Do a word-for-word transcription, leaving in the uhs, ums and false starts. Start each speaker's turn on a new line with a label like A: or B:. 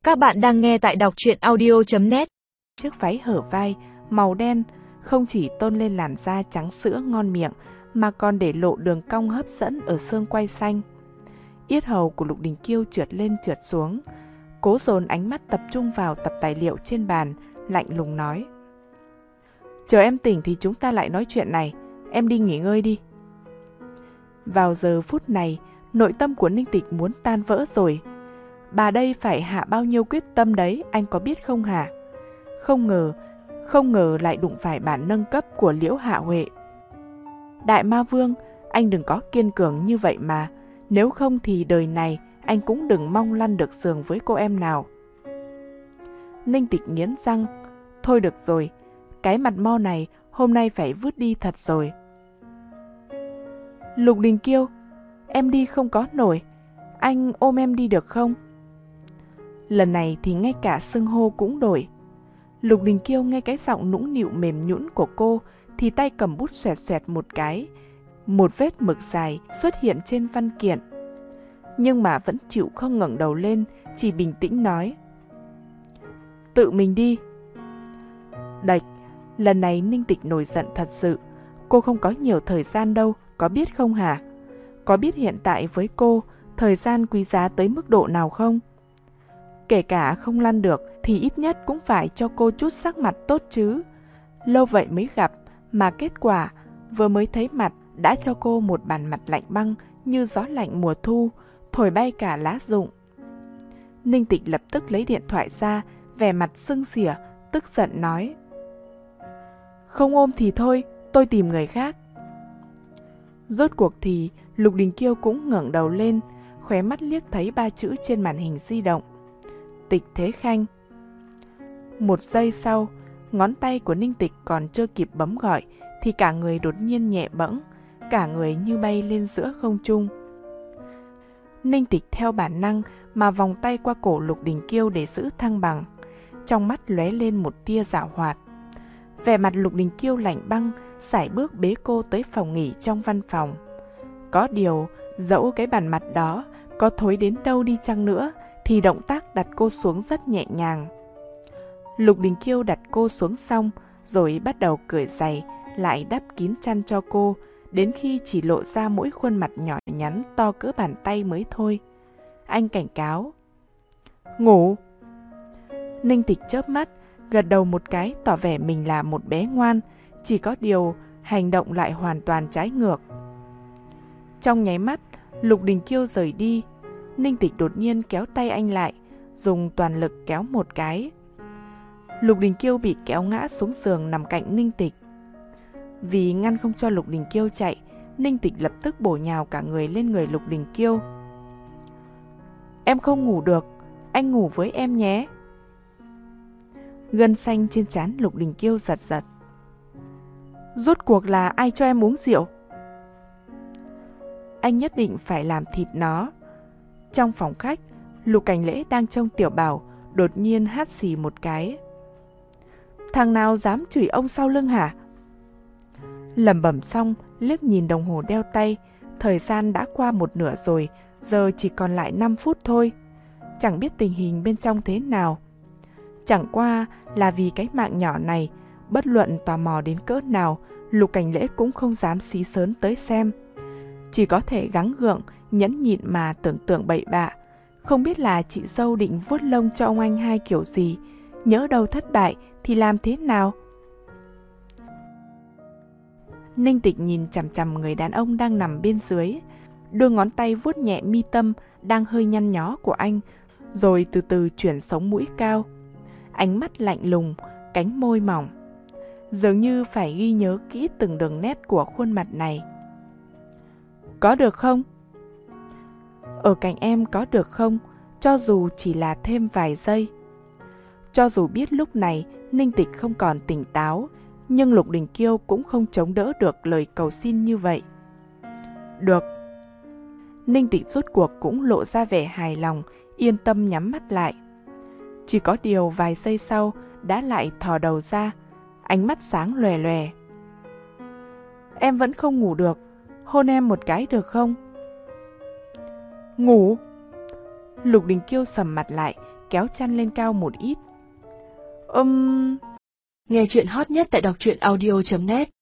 A: Các bạn đang nghe tại đọc truyện audio chấm net.
B: Chiếc váy hở vai, màu đen, không chỉ tôn lên làn da trắng sữa ngon miệng, mà còn để lộ đường cong hấp dẫn ở xương quai xanh. Yết hầu của Lục Đình Kiêu trượt lên trượt xuống, cố dồn ánh mắt tập trung vào tập tài liệu trên bàn, lạnh lùng nói: "Chờ em tỉnh thì chúng ta lại nói chuyện này, em đi nghỉ ngơi đi." Vào giờ phút này, nội tâm của Ninh Tịch muốn tan vỡ rồi. Bà đây phải hạ bao nhiêu quyết tâm đấy, anh có biết không hả? Không ngờ, không ngờ lại đụng phải bản nâng cấp của Liễu Hạ Huệ. Đại Ma Vương, anh đừng có kiên cường như vậy mà, nếu không thì đời này anh cũng đừng mong lăn được giường với cô em nào. Ninh Tịch nghiến răng, thôi được rồi, cái mặt mo này hôm nay phải vứt đi thật rồi. Lục Đình Kiêu, em đi không có nổi, anh ôm em đi được không? Lần này thì ngay cả xưng hô cũng đổi. Lục Đình Kiêu nghe cái giọng nũng nịu mềm nhũn của cô thì tay cầm bút xoẹt xoẹt một cái. Một vết mực dài xuất hiện trên văn kiện. Nhưng mà vẫn chịu không ngẩng đầu lên, chỉ bình tĩnh nói: "Tự mình đi." Đạch, lần này Ninh Tịch nổi giận thật sự. Cô không có nhiều thời gian đâu, có biết không hả? Có biết hiện tại với cô, thời gian quý giá tới mức độ nào không? Kể cả không lăn được thì ít nhất cũng phải cho cô chút sắc mặt tốt chứ. Lâu vậy mới gặp, mà kết quả vừa mới thấy mặt đã cho cô một bản mặt lạnh băng như gió lạnh mùa thu, thổi bay cả lá rụng. Ninh Tịch lập tức lấy điện thoại ra, vẻ mặt sưng xỉa, tức giận nói: "Không ôm thì thôi, tôi tìm người khác." Rốt cuộc thì Lục Đình Kiêu cũng ngẩng đầu lên, khóe mắt liếc thấy ba chữ trên màn hình di động: Tịch Thế Khanh. Một giây sau, ngón tay của Ninh Tịch còn chưa kịp bấm gọi thì cả người đột nhiên nhẹ bẫng, cả người như bay lên giữa không trung. Ninh Tịch theo bản năng mà vòng tay qua cổ Lục Đình Kiêu để giữ thăng bằng, trong mắt lóe lên một tia giảo hoạt. Vẻ mặt Lục Đình Kiêu lạnh băng, sải bước bế cô tới phòng nghỉ trong văn phòng. Có điều, dẫu cái bản mặt đó có thối đến đâu đi chăng nữa thì động tác đặt cô xuống rất nhẹ nhàng. Lục Đình Kiêu đặt cô xuống xong rồi bắt đầu cởi giày, lại đắp kín chăn cho cô, đến khi chỉ lộ ra mỗi khuôn mặt nhỏ nhắn to cỡ bàn tay mới thôi. Anh cảnh cáo: "Ngủ." Ninh Tịch chớp mắt, gật đầu một cái tỏ vẻ mình là một bé ngoan, chỉ có điều hành động lại hoàn toàn trái ngược. Trong nháy mắt, Lục Đình Kiêu rời đi. Ninh Tịch đột nhiên kéo tay anh lại, dùng toàn lực kéo một cái. Lục Đình Kiêu bị kéo ngã xuống giường nằm cạnh Ninh Tịch. Vì ngăn không cho Lục Đình Kiêu chạy, Ninh Tịch lập tức bổ nhào cả người lên người Lục Đình Kiêu. "Em không ngủ được, anh ngủ với em nhé." Gân xanh trên trán Lục Đình Kiêu giật giật. "Rốt cuộc là ai cho em uống rượu?" "Anh nhất định phải làm thịt nó." Trong phòng khách, Lục Cảnh Lễ đang trông Tiểu Bảo đột nhiên hắt xì một cái. "Thằng nào dám chửi ông sau lưng hả?" Lẩm bẩm xong, liếc nhìn đồng hồ đeo tay, thời gian đã qua một nửa rồi, giờ chỉ còn lại năm phút thôi. Chẳng biết tình hình bên trong thế nào. Chẳng qua là vì cái mạng nhỏ này, bất luận tò mò đến cỡ nào, Lục Cảnh Lễ cũng không dám xí sớn tới xem. Chỉ có thể gắng gượng, nhẫn nhịn mà tưởng tượng bậy bạ. Không biết là chị dâu định vuốt lông cho ông anh hai kiểu gì, nhỡ đâu thất bại thì làm thế nào? Ninh Tịch nhìn chằm chằm người đàn ông đang nằm bên dưới, đưa ngón tay vuốt nhẹ mi tâm đang hơi nhăn nhó của anh, rồi từ từ chuyển sống mũi cao. Ánh mắt lạnh lùng, cánh môi mỏng, dường như phải ghi nhớ kỹ từng đường nét của khuôn mặt này. "Có được không?" "Ở cạnh em có được không, cho dù chỉ là thêm vài giây." Cho dù biết lúc này Ninh Tịch không còn tỉnh táo, nhưng Lục Đình Kiêu cũng không chống đỡ được lời cầu xin như vậy. "Được." Ninh Tịch rốt cuộc cũng lộ ra vẻ hài lòng, yên tâm nhắm mắt lại. Chỉ có điều vài giây sau đã lại thò đầu ra, ánh mắt sáng lòe lòe. "Em vẫn không ngủ được, hôn em một cái được không?" "Ngủ?" Lục Đình Kiêu sầm mặt lại, kéo chăn lên cao một ít. Ừm...
C: Nghe chuyện hot nhất tại đọc truyện audio chấm net